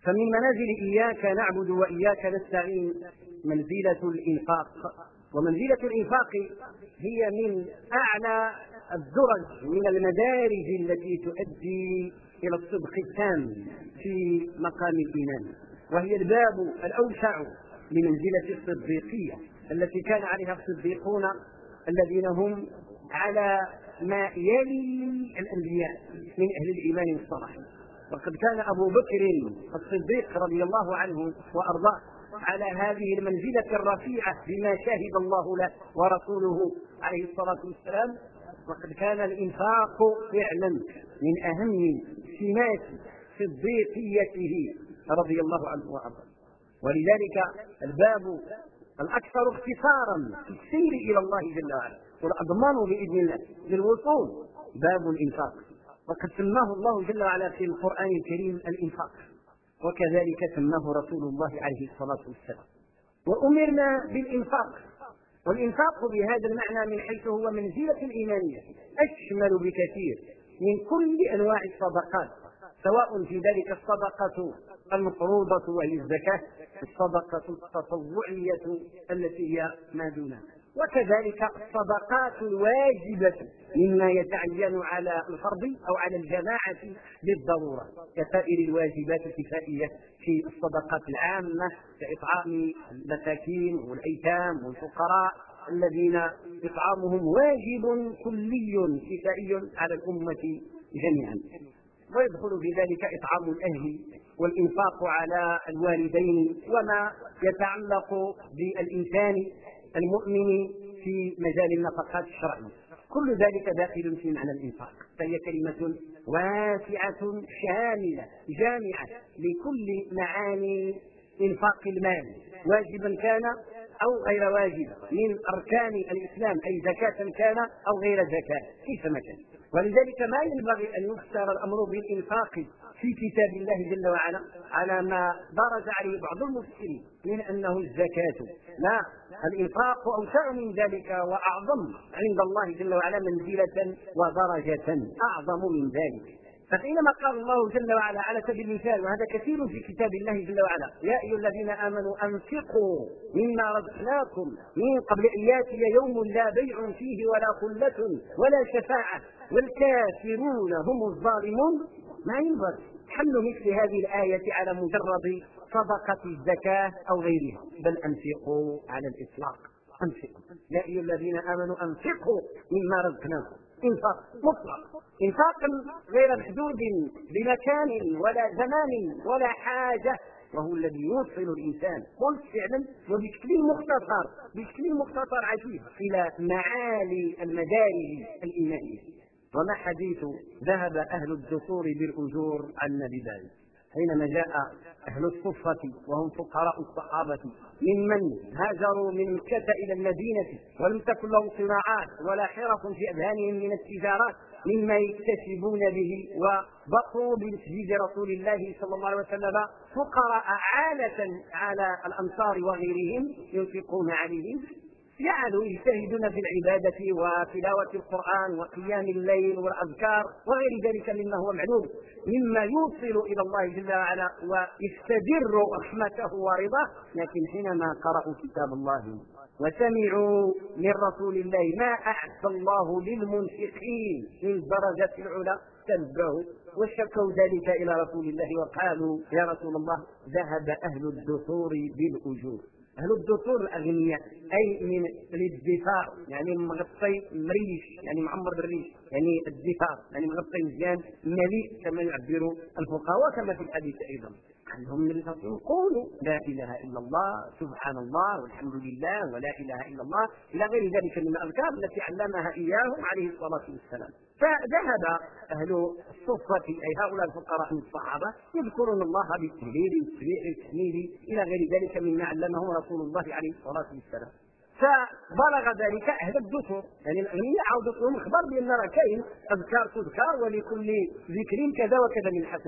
فمن منازل إياك نعبد وإياك نستعين منزلة الإنفاق. ومنزلة الإنفاق هي من أعلى الدرج من المدارج التي تؤدي إلى الصدق التام في مقام الإيمان، وهي الباب الأوسع لمنزلة الصديقية التي كان عليها الصديقون الذين هم على ما يلي الأنبياء من أهل الإيمان والصلاح. وقد كان أبو بكر الصديق رضي الله عنه وأرضاه على هذه المنزلة الرفيعة بما شهد الله له ورسوله عليه الصلاة والسلام. وقد كان الإنفاق فعلا من أهم سمات صديقيته رضي الله عنه وأرضاه. ولذلك الباب الأكثر اختصارا في السير إلى الله جل وعلا والأضمان بإذن الله للوصول باب الإنفاق. وقد سماه الله جل وعلا في القرآن الكريم الإنفاق، وكذلك سماه رسول الله عليه الصلاة والسلام. وأمرنا بالإنفاق، والإنفاق بهذا المعنى من حيث هو منزلة الإيمانية أشمل بكثير من كل أنواع الصدقات، سواء في ذلك الصدقة المفروضة وهي الزكاة، الصدقة التطوعية التي هي ما دونها، وكذلك الصدقات الواجبة مما يتعين على الفرد أو على الجماعة بالضرورة كسائر الواجبات الكفائية في الصدقات العامة كإطعام المساكين والأيتام والفقراء الذين إطعامهم واجب كلي كفائي على الأمة جميعا. ويدخل في ذلك إطعام الأهل والإنفاق على الوالدين وما يتعلق بالإنسان المؤمن في مجال النفقات الشرعية، كل ذلك داخل في معنى الإنفاق. فهي كلمة واسعة شاملة جامعة لكل معاني إنفاق المال، واجبا كان أو غير واجب، من أركان الإسلام أي زكاة كان أو غير زكاة كيفما كان. ولذلك ما ينبغي أن يفسر الأمر بالإنفاق في كتاب الله جل وعلا على ما درج عليه بعض المفسرين من أنه الزكاة. لا، الإنفاق أوسع من ذلك وأعظم عند الله جل وعلا منزلة ودرجة أعظم من ذلك. فحينما قال الله جل وعلا على سبيل المثال، وهذا كثير في كتاب الله جل وعلا: يا أيها الذين آمنوا أنفقوا مما رزقناكم من قبل أن يأتي يوم لا بيع فيه ولا خلة ولا شفاعة والكافرون هم الظالمون. ما ينبغي حمل مثل هذه الآية على مجرد صدقة الزكاة أو غيرها، بل أنفقوا على الإطلاق. أنفقوا يا أيها الذين آمنوا أنفقوا مما رزقناكم، إنفاق مطلق، إنفاق غير محدود بمكان ولا زمان ولا حاجة، وهو الذي يوصل الإنسان قلت فعلا وبشكل مختصر عجيب إلى معالي المدارج الإيمانية. وما حديث ذهب أهل الدثور بالأجور عن بذلك حينما جاء أهل الصفة وهم فقراء الصحابة ممن هاجروا من مكة إلى المدينة ولم تكن لهم صناعات ولا حرف في أذهانهم من التجارات مما يكتسبون به، وبقوا بمسجد رسول الله صلى الله عليه وسلم فقراء عالة على الأنصار وغيرهم ينفقون عليهم، جعلوا يجتهدون في العبادة وتلاوة القرآن وقيام الليل والأذكار وغير ذلك مما هو معلوم مما يوصل إلى الله جل وعلا ويستدر رحمته ورضاه. لكن حينما قرأوا كتاب الله وسمعوا من رسول الله ما أعد الله للمنفقين من الدرجة العلى تنبهوا وشكوا ذلك إلى رسول الله وقالوا: يا رسول الله، ذهب أهل الدثور بالأجور. أهل الدثور الأغنياء أي من الادفار، يعني مغطي مريش، يعني معمر بالريش، يعني الدفار يعني مغطي مزيان مليء كما يعبر الفقهاء كما في الحديث أيضا. عنهم النبي صلى الله عليه وسلم: قولوا لا إله إلا الله سبحان الله والحمد لله ولا إله إلا الله إلى غير ذلك من الأذكار التي علمها إياهم عليه الصلاة والسلام. فذهب أهل الصفة أي هؤلاء الفقراء من الصحابة يذكرون الله بالتهليل والتسبيح والتحميد إلى غير ذلك مما علمه رسول الله عليه الصلاة والسلام. فبلغ ذلك أهل الدثور، يعني الأغنياء عودتهم إخبار بأن راه كاين أذكار تذكر ولكل ذكر كذا وكذا من الحسنات.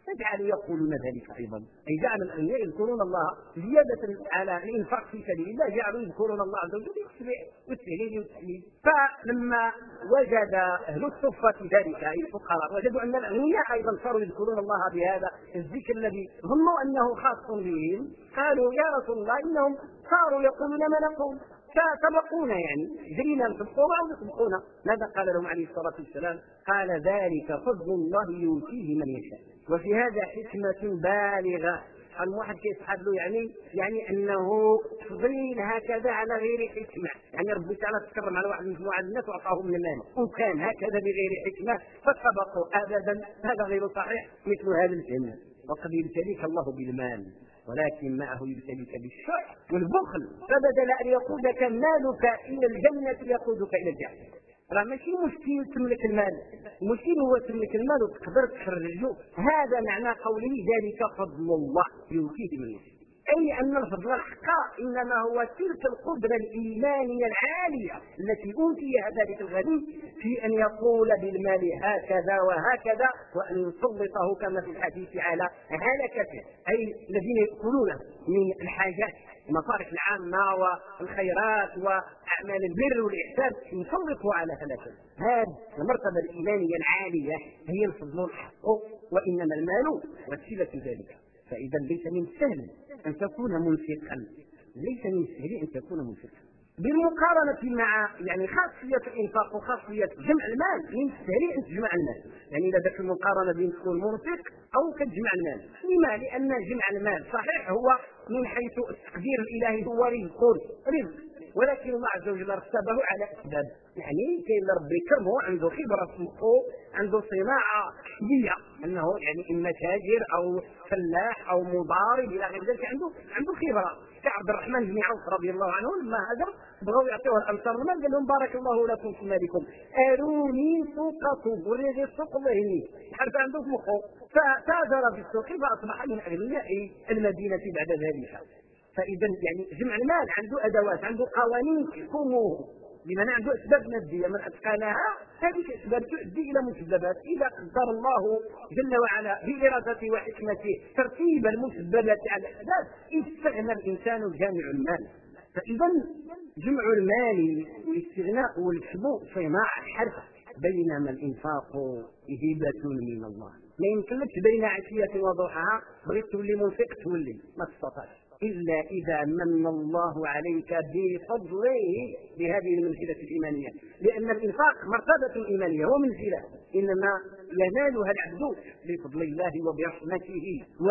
فجعلوا يقولون ذلك أيضا، أي جعل الأغنياء يذكرون الله زيادة على الإنفاق في سبيل الله، جعلوا يذكرون الله عز وجل بالتهليل والتحليل. فلما وجد أهل الصفة ذلك أي الفقراء وجدوا أن الأغنياء أيضا صاروا يذكرون الله بهذا الذكر الذي ظنوا أنه خاص بهم، قالوا يا رسول الله إنهم صاروا يقولون ما نقول، فسبقونا يعني جرينا نسبقونا أو نسبقونا. ماذا قال لهم عليه الصلاة والسلام؟ قال ذلك فضل الله يؤتيه من يشاء. وفي هذا حكمة بالغة. قال واحد كيسحب له يعني انه تفضيل هكذا على غير حكمه، يعني ربي تعالى تكرم على واحد مجموعه الناس وعطاهم من المال وكان هكذا بغير حكمه فسبقوا ابدا، هذا غير صحيح. مثل هذا الجنة وقد يبتليك الله بالمال ولكن معه يبتليك بالشح والبخل، فبدل ان يقودك مالك الى الجنه يقودك الى الجحيم. راه ماشي مشكل تملك المال، المشكل هو تملك المال وتقدر تخرجه. هذا معنى قوله ذلك فضل الله يؤتيه من يشاء، اي ان الفضل الحق انما هو تلك القدره الايمانيه العاليه التي اوتيها ذلك الغني في ان يقول بالمال هكذا وهكذا، وان يسلطه كما في الحديث على هلكته، اي الذين ياكلون من الحاجات المصالح العامه والخيرات واعمال البر والاحسان يسلطوا على هلكته. هذه المرتبه الايمانيه العاليه هي الفضل الحق، وانما المال وسيله ذلك. فاذا ليس من السهل ان تكون منفقا، ليس من السهل ان تكون منفقا بالمقارنه مع يعني خاصيه الانفاق وخاصيه جمع المال. من السهل ان تجمع المال، يعني اذا ذاك المقارنه بين تكون منفق او كتجمع المال. لما؟ لان جمع المال صحيح هو من حيث التقدير الالهي هو رزق، ولكن الله عز وجل رتبه على اسباب، يعني كاين ربي كرمه عنده خبره سمحه، عنده صناعه كبيره، انه يعني اما تاجر او فلاح او مضارب الى غير ذلك، عنده خبره. كعبد الرحمن بن عوف رضي الله عنه لما هاجر بغوا يعطوه الامصار المال، قال لهم بارك الله لكم في مالكم اروني سوقكم، وريني السوق الله يهني حتى عنده مخه، فتاجر في السوق فاصبح من اغنياء المدينه بعد ذلك. فاذا يعني جمع المال عنده ادوات، عنده قوانين تحكمه، بمعنى عنده اسباب ماديه من اتقانها هذه الاسباب تؤدي الى مسببات. اذا قدر الله جل وعلا بارادته وحكمته ترتيب المسببات على الاسباب استغنى الانسان جامع المال. فاذا جمع المال الاستغناء والكسب صناعه حرف، بينما الانفاق هبه من الله. ما يمكنلكش بين عشيه وضحاها بغيت تولي منفق تولي ما تستطيعش إلا إذا من الله عليك بفضله بهذه المنزلة الإيمانية، لأن الإنفاق مرتبة إيمانية ومنزلة إنما ينالها العبد بفضل الله وبرحمته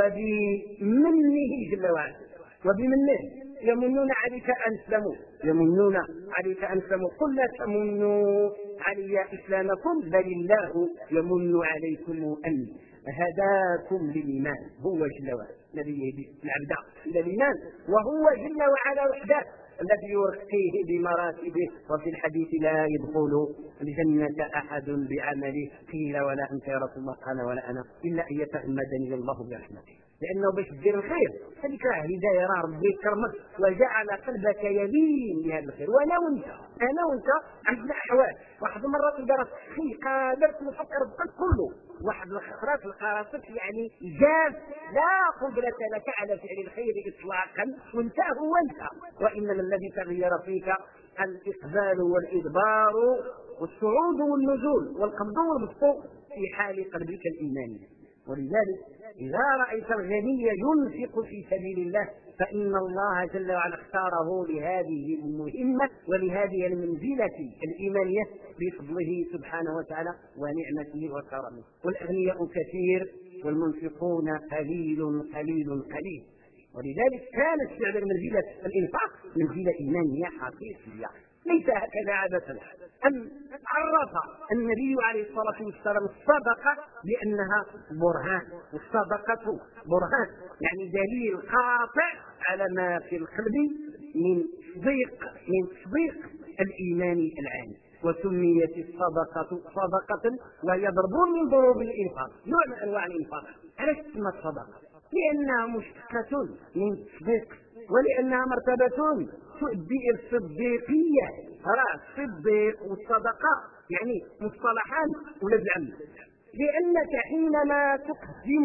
وبمنه جل وعلا. وبمنه يمنون عليك أن اسلموا، يمنون عليك أن اسلموا، قل لا تمنوا علي إسلامكم بل الله يمن عليكم أن هداكم للإيمان. هو جل وعلا الذي يهدي العبد إلى الإيمان، وهو جل وعلا وحده الذي يرقيه بمراتبه. وفي الحديث لا يدخل الجنة أحد بعمله، قيل ولا أنت يا رسول الله؟ قال ولا أنا، إلا أن يتغمدني الله برحمته. لأنه باش دير الخير هذيك راه هداية، راه ربي كرمك وجعل قلبك يلين بهذا الخير. أنا وأنت عندنا أحوال، واحد المرات تلقى راسك قادر تفكر بقلب كله، واحد الخطرات القراصك يعني جاف لا قدرة لك على فعل الخير إطلاقا، وانت هو انت. وإنما الذي تغير فيك الإقبال والإدبار والصعود والنزول والقبض والبسط في حال قلبك الإيماني. ولذلك إذا رأيت الغني ينفق في سبيل الله فإن الله جل وعلا اختاره لهذه المهمة ولهذه المنزلة الإيمانية بفضله سبحانه وتعالى ونعمته وكرمه. والأغنياء كثير والمنفقون قليل قليل قليل. ولذلك كانت فعلا منزلة الإنفاق منزلة إيمانية حقيقية، ليس هكذا عادة. أن عرف النبي عليه الصلاة والسلام الصدقة بأنها برهان، والصدقة برهان يعني دليل قاطع على ما في القلب من تصديق الإيمان العام. وسميت الصدقة صدقة وهي ضرب من ضروب الإنفاق، نوع من أنواع الإنفاق. علاش تسمى الصدقة؟ لأنها مشتقة من التصديق، ولأنها مرتبة تؤدي إلى الصديقية. راه الصديق والصدقة يعني مصطلحان ولد العم، لأنك حينما تقدم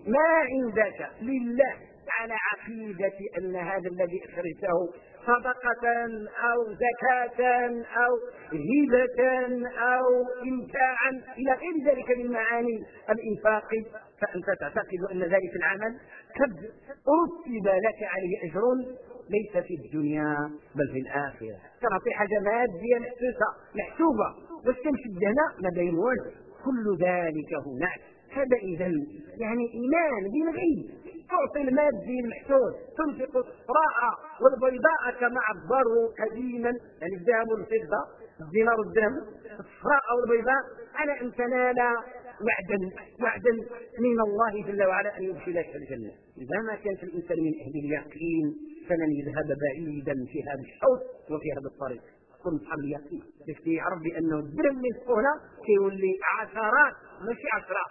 ما عندك لله على عقيدة أن هذا الذي أخرجته صدقة أو زكاة أو هبة أو إمتاعا إلى غير ذلك من معاني الإنفاق، فأنت تعتقد أن ذلك العمل قد رتب لك عليه أجر ليس في الدنيا بل في الآخرة. تعطي حاجة مادية محسوبة بس تمشي هنا ما بين والو، كل ذلك هناك. هذا إذن يعني إيمان بالغيب. تعطي المادي المحسوس، تنفق الصفراء والبيضاء كما عبروا قديما، يعني الذهب والفضة، الدينار والدرهم، الصفراء والبيضاء، على أن تنال وعدا من الله جل وعلا أن يدخلك الجنة. إذا ما كان في الإنسان من أهل اليقين فلن يذهب بعيدا في هذا الحوض وفي هذا الطريق. كل أصحاب اليقين باش يعرف بأنه الدرهم من هنا كيولي عشرات ماشي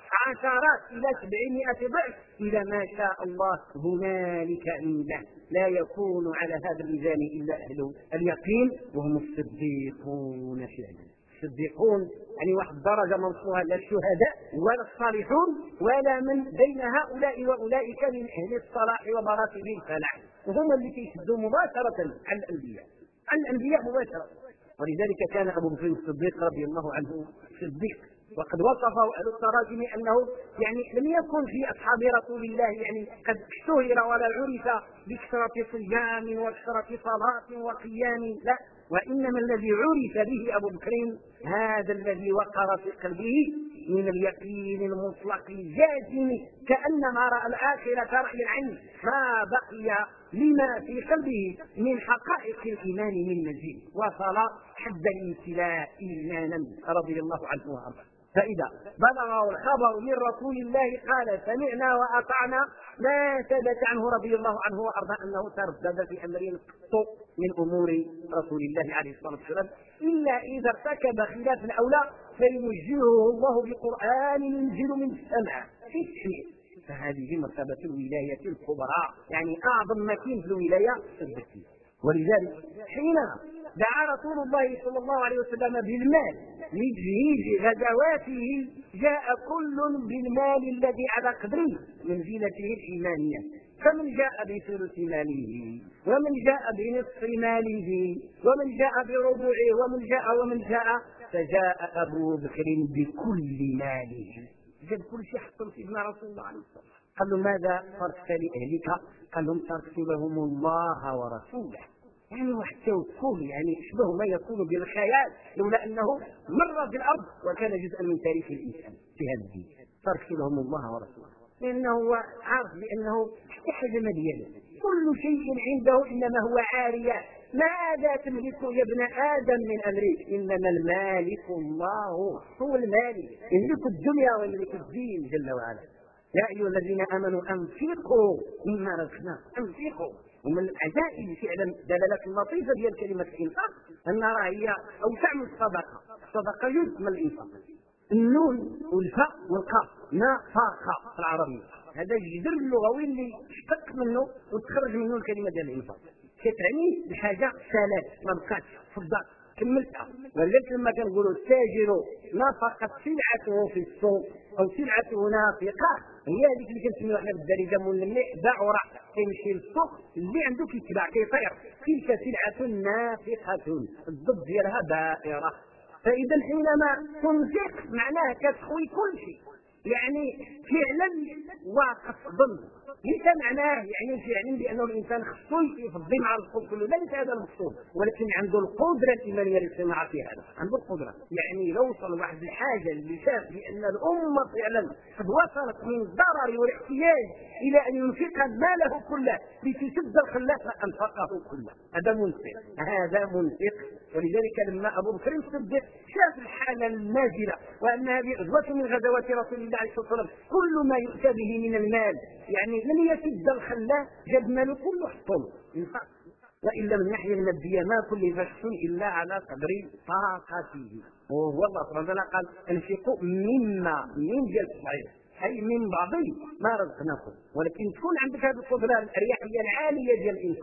عشرات إلى 700 ضعف إذا ما شاء الله هنالك عنده. لا يكون على هذا الميزان إلا أهل اليقين وهم الصديقون فعلا. الصديقون يعني واحد الدرجة منصوبة لا الشهداء ولا الصالحون ولا من بين هؤلاء وأولئك من أهل الصلاح ومراتب الفلاح، وهم اللي يشدوا مباشرة على الأنبياء مباشرة. ولذلك كان أبو بكر الصديق رضي الله عنه صديق، وقد وصفه أهل التراجم أنه يعني لم يكن في أصحاب رسول الله يعني قد اشتهر ولا عرف بكثرة صيام وكثرة صلاة وقيام، لا، وإنما الذي عرف به أبو بكر هذا الذي وقر في قلبه من اليقين المطلق الجازم كأنما رأى الآخرة رأي العين، ما بقي لما في قلبه من حقائق الإيمان من مزيد، وصل حد الامتلاء إيمانا رضي الله عنه وارضاه. فإذا بلغه الخبر من رسول الله قال سمعنا وأطعنا، ما ثبت عنه رضي الله عنه وارضاه أنه تردد في أمر قط من أمور رسول الله عليه الصلاة والسلام إلا إذا ارتكب خلاف الأولى فيوجهه الله بقرآن ينزل من السماء في التشريع. فهذه مرتبة الولاية الكبرى، يعني أعظم مكين في الولاية الذكية. ولذلك حين دعا رسول الله صلى الله عليه وسلم بالمال لتجهيز غزواته جاء كل بالمال الذي على قدر منزلته الإيمانية، فمن جاء بثلث ماله ومن جاء بنصف ماله ومن جاء بربعه ومن جاء فجاء أبو بكر بكل ماله، جاب كل شيء حطوا سيدنا رسول الله عليه الصلاة والسلام. قال له ماذا تركت لأهلك؟ قال لهم تركت لهم الله ورسوله. يعني واحد توكل يعني يشبه ما يكون بالخيال لولا أنه مر في الأرض وكان جزءا من تاريخ الإنسان في هذا الدين. تركت لهم الله ورسوله لأنه هو عارف بأنه حاجة مليانة، كل شيء عنده إنما هو عارية. ماذا تملك يا ابن آدم من أمرك؟ إنما المالك الله، هو المالك، يملك الدنيا ويملك الدين جل وعلا. يا أيها الذين آمنوا أنفقوا مما رزقناكم، أنفقوا. ومن العجائب فعلا دلالة اللطيفة ديال كلمة الإنفاق أنها هي أوسع من الصدقة. الصدقة جزء من الإنفاق، النون والفاء والقاف نفاق في العربية، هذا الجذر اللغوي اللي اشتق منه وتخرج منه الكلمة ديال الإنفاق، كتعني بحاجة سالات ما بقاتش فضات كملتها. ولذلك لما كنقولوا التاجر نفقت سلعته في السوق أو سلعته نافقة، هي هذيك اللي كنسميوها احنا بالدارجة ملمح باع وراح كيمشي للسوق اللي عنده كيتباع كيطير، تلك سلعة نافقة الضد ديالها بائرة. فإذا حينما تنفق معناه كتخوي كل شيء، يعني فعلا واقف ضمن، ليس معناه يعني فعلا بأنه الإنسان خصو يفضي مع الخوف كله، ليس هذا المقصود، ولكن عنده القدرة الإيمانية للصناعة في هذا، عنده القدرة. يعني لو وصل واحد الحاجة اللي شاف بأن الأمة فعلا قد وصلت من الضرر والاحتياج إلى أن ينفق ماله كله لتسد الخلاف فأنفقه كله، هذا منفق، هذا منفق. ولذلك لما أبو بكر الصديق شاف الحالة النازلة وأن هذه غزوة من غزوات رسول الله عليه الصلاة والسلام كل ما يؤتى به من المال يعني لم يسد الخلاف، جاب ماله كله حطه ينفق. وإلا من الناحية المادية ما كل شخص إلا على قدر طاقته، وهو الله سبحانه وتعالى قال انفقوا مما من جل الصعيد أي من بعض ما رزقناكم، ولكن تكون عندك هذه القدرة الأريحية العالية ديال الإنفاق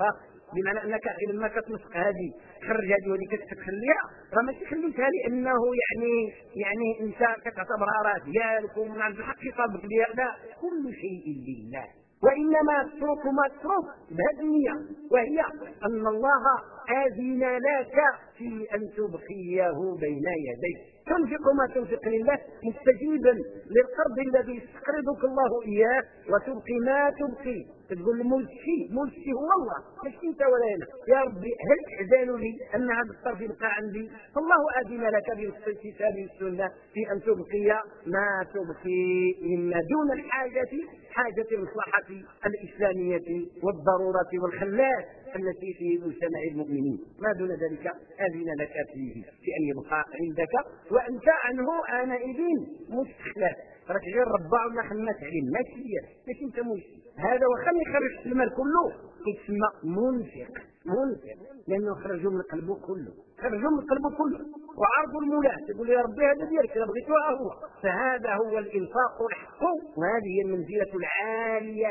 بمعنى انك لما كتنفق هذه خرج هذه وهذه كتخليها، راه ماشي خليتها لانه يعني انت كتعتبرها راه ديالك ومن عند الحق خطابك ديالها، لا، كل شيء لله، وانما تترك ما تترك بهذه النيه، وهي ان الله اذن لك في ان تبقيه بين يديك. تنفق ما تنفق لله مستجيبا للقرض الذي يستقرضك الله اياه، وتبقي ما تبقي. تقول ملشي هو الله، ماشي انت ولا انا. يا ربي هل تحزن لي ان هذا الطرف يبقى عندي؟ فالله اذن لك بالكتاب والسنه في ان تبقي ما تبقي مما دون حاجه المصلحه الاسلاميه والضروره والخلاف التي في مجتمع المؤمنين. ما دون ذلك اذن لك فيه في ان يبقى عندك وانت عنه آنئذ مستخلف. راك غير ربع ولا خمات عليه، ماشي انت مشي. هذا وخلي يخرج المال كله يتسمى منفق، لانه خرجوا من قلبه كله، وعرض المولاه تقول يا ربي هذا ديالك انا بغيته هو. فهذا هو الانفاق الحق، وهذه هي المنزله العاليه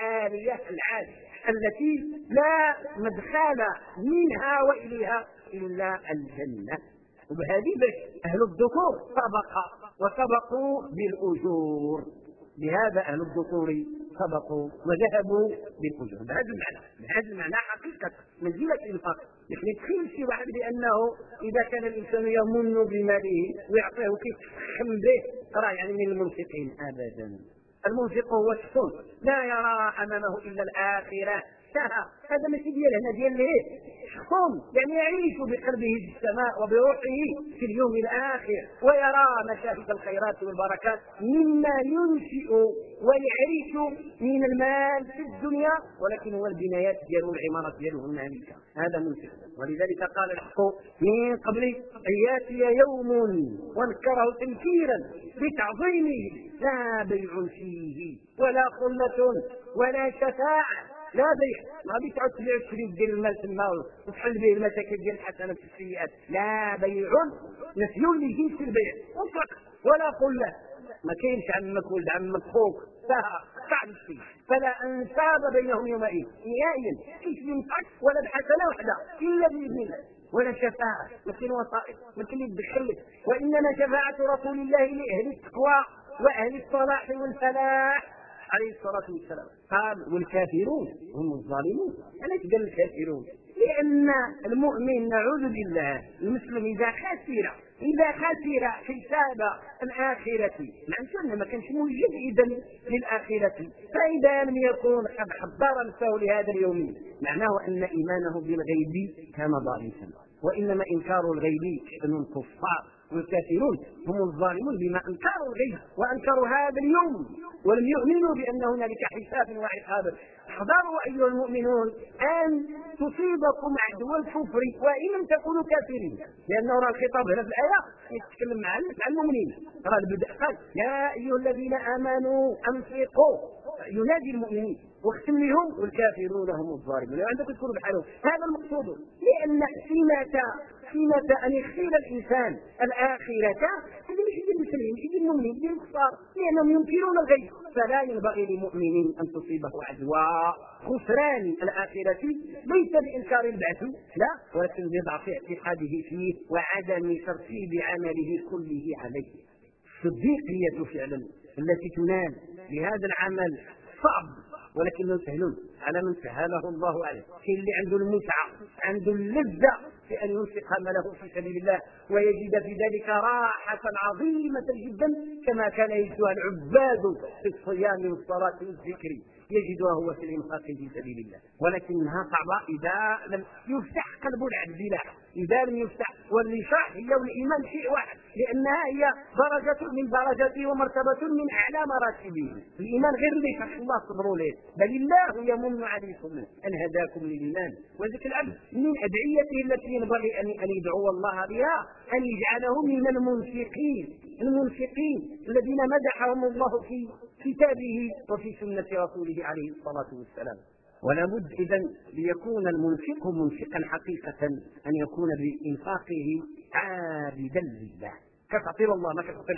التي لا مدخل منها واليها الا الجنه. وبهذه باش اهل الذكور وسبقوا بالاجور، بهذا اهل الذكور سبقوا وذهبوا بالاجور. بهذا المعنى حقيقه منزله الانفاق. يعني تخيل شي واحد بانه اذا كان الانسان يمن بماله ويعطيه وكيتفخم به، ترى يعني من المنفقين ابدا. المنفق هو الشخص لا يرى امامه الا الاخره. هذا ماشي ديال هنا، ديال ليه شخص يعني يعيش بقلبه في السماء وبروحه في اليوم الاخر، ويرى مشاهد الخيرات والبركات مما ينشئ ويعيش من المال في الدنيا، ولكن هو البنايات ديالو العمارات ديالو هنالك. هذا منفق. ولذلك قال الحق من قبل ان ياتي يوم وانكره تنكيرا بتعظيمه لا بيع فيه ولا خلة ولا شفاعة. لا بيع، ما بيتعود تبيع الشريك ديال المال تما وتحل به المساكن ديال الحسنات في السيئات. لا بيع نفي لجنس البيع مطلق، ولا خلة، ما كاينش عمك ولد عمك خوك، صعب الشيء. فلا انساب بينهم يومئذ نهائيا، كيف ينفعك ولا بحسنه واحده الا باذن الله، ولا شفاعه، ما كاين وسائط، ما كاين يدخل لك. وانما شفاعه رسول الله لاهل التقوى واهل الصلاح والفلاح عليه الصلاة والسلام. قال والكافرون هم الظالمون. علاش قال الكافرون؟ لأن المؤمن نعوذ بالله المسلم إذا خسر حساب الآخرة، معنى ما كانش موجد إذن للآخرة، فإذا لم يكن قد حضر نفسه لهذا اليوم معناه أن إيمانه بالغيب كان ضعيفا. وإنما إنكار الغيب شأن الكفار، والكافرون هم الظالمون بما انكروا الغيب وانكروا هذا اليوم ولم يؤمنوا بان هنالك حساب وعقاب. احذروا ايها المؤمنون ان تصيبكم عدوى الكفر وان لم تكونوا كافرين، لانه راه الخطاب هنا في الايه يتكلم مع المؤمنين. راه البدء قال يا ايها الذين امنوا انفقوا، ينادي المؤمنين، واختم لهم والكافرون هم الظالمون. لو عندكم تكونوا بحالهم. هذا المقصود، لان سمة أن يخيل الإنسان الآخرة هذا مش يجي المسلمين، يجي المؤمنين، يجي الكفار، لأنهم ينكرون الغيب. فلا ينبغي لمؤمن أن تصيبه عدوى خسران الآخرة ليس بإنكار البعث، لا، ولكن بضعف اعتقاده فيه وعدم ترتيب عمله كله عليه. الصديقية فعلا التي تنال بهذا العمل صعب ولكنه سهل على من سهله الله عليه. كاين اللي عنده المتعة، عنده اللذة في أن ينفق ماله في سبيل الله ويجد في ذلك راحة عظيمة جدا، كما كان يجدها العباد في الصيام والصلاة والذكر، يجدها هو في الإنفاق في سبيل الله. ولكنها صعبة إذا لم يفتح قلب العبد لها، إذا لم يفتح. والنشاح هي والإيمان شيء واحد، لأنها هي درجة من درجته ومرتبة من أعلى مراتبه. الإيمان غير اللي شرح الله صبروا له، بل الله يمن عليكم أن هداكم للإيمان. وذكر العبد من أدعيته التي ينبغي أن يدعو الله بها أن يجعله من المنفقين الذين مدحهم الله في كتابه وفي سنة رسوله عليه الصلاة والسلام. ولا بد إذن ليكون المنفق منفقا حقيقة أن يكون بإنفاقه عابدا لله، كتعطي الله ما كتعطي الحد.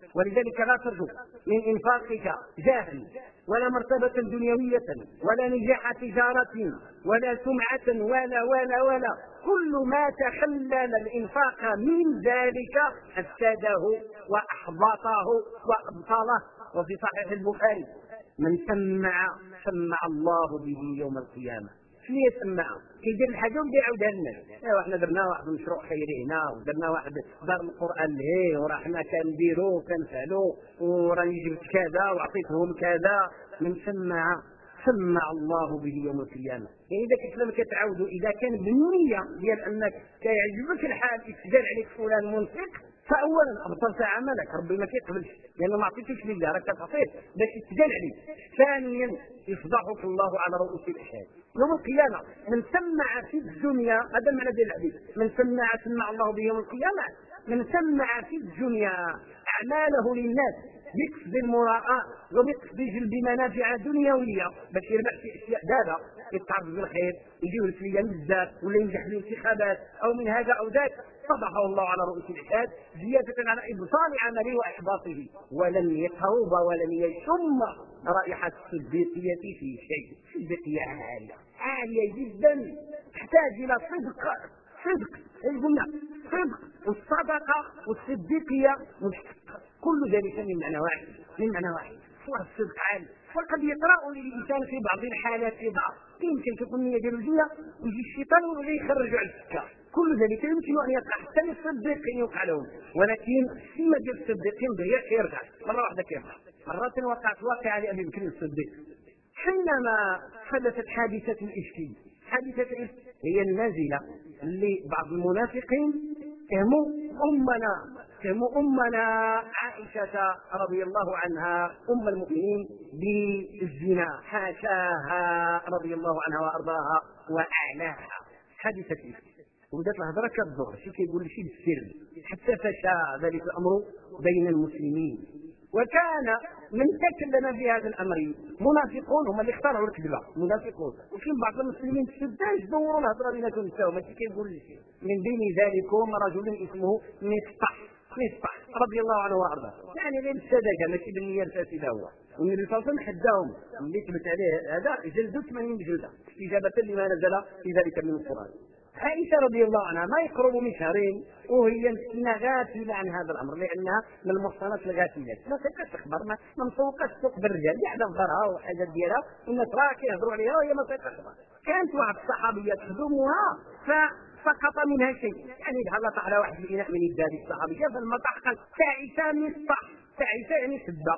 ولذلك لا ترجو من إنفاقك جاها ولا مرتبة دنيوية ولا نجاح تجارة ولا سمعة ولا كل ما تخلل الإنفاق من ذلك أفسده وأحبطه وأبطله. وفي صحيح البخاري: من سمع الله به يوم القيامة. شنو يسمع؟ كيدير الحاجه ويبدا يعاودها للناس. ايوا حنا درنا واحد المشروع خيري هنا، ودرنا واحد دار القران لهيه، وراه حنا كنديروا كنفعلوا، وراني جبت كذا وعطيتهم كذا. من سمع الله به يوم القيامه. يعني اذا كنت لما كتعاودوا، اذا كان بالنيه ديال انك كيعجبك الحال يسجل عليك فلان منفق، فاولا ابطلت عملك، ربي ما كيقبلش لانه ما عطيتوش لله، راك كتعطيه باش يسجل عليك. ثانيا يفضحك الله على رؤوس الاشهاد يوم القيامه. من سمع في الدنيا، هذا المعنى ديال الحديث، من سمع الله به يوم القيامه، من سمع في الدنيا اعماله للناس بقصد المراءة وبقصد جلب منافع دنيويه باش يربح في اشياء دابا يتعرض بالخير، يجيو الفليان بزاف ولا ينجح في الانتخابات او من هذا او ذاك، فضحه الله على رؤوس الاشهاد زياده على ابطال عمله واحباطه. ولن يتوب ولن يشم رائحه الصديقيه في شيء. الصديقيه عاليه جدا، تحتاج الى صدق قلنا صدق والصدقه والصديقيه مشتقه، كل ذلك من معنى واحد. صور الصدق عالي. وقد يطرأ للإنسان في بعض الحالات ضعف، يمكن تكون النية ديالو جيدة ويجي الشيطان ويجي يخرج على السكة. كل ذلك يمكن أن يقع حتى للصديقين يوقع لهم، ولكن السمة ديال الصديقين هي كيرجع مرة واحدة كيرجع. مرات وقعت واقعة لأبي بكر الصديق حينما حدثت حادثة الإفك. حادثة الإفك هي النازلة اللي بعض المنافقين اتهموا أمنا عائشة رضي الله عنها أم المؤمنين بالزنا، حاشاها رضي الله عنها وأرضاها وأعلاها. حادثة الإفك وبدات الهضره كتدور، شي كيقول شي بالسر، حتى فشى ذلك الامر بين المسلمين. وكان من تكلم في هذا الامر منافقون، هم اللي اخترعوا الكذبه، منافقون. وكاين بعض المسلمين تشداش دوروا الهضره بيناتهم نتاهم، ماشي كيقول شيء. من بين ذلكم رجل اسمه مصطح رضي الله عنه وارضاه، يعني غير السذاجه ماشي بالنيه الفاسده هو. والنبي صلى الله عليه وسلم حداهم اللي ثبت عليه هذا جلدوا 80 جلده استجابه لما نزل في ذلك من القران. عائشة رضي الله عنها ما يقرب من شهرين وهي مسكينة غافلة عن هذا الأمر، لأنها من المحصنات الغافلات، ما تلقاش تخبر، ما مسوقاش تسوق بالرجال، قاعدة في دارها وحاجات ديالها والناس راه كيهضروا عليها وهي ما تلقاش تخبر. كانت واحد الصحابية تخدمها فسقط منها شيء، يعني هلط على واحد الإناء من يد هذه الصحابية فالمطح قال تعيسى مصطح. تعيسى يعني سدة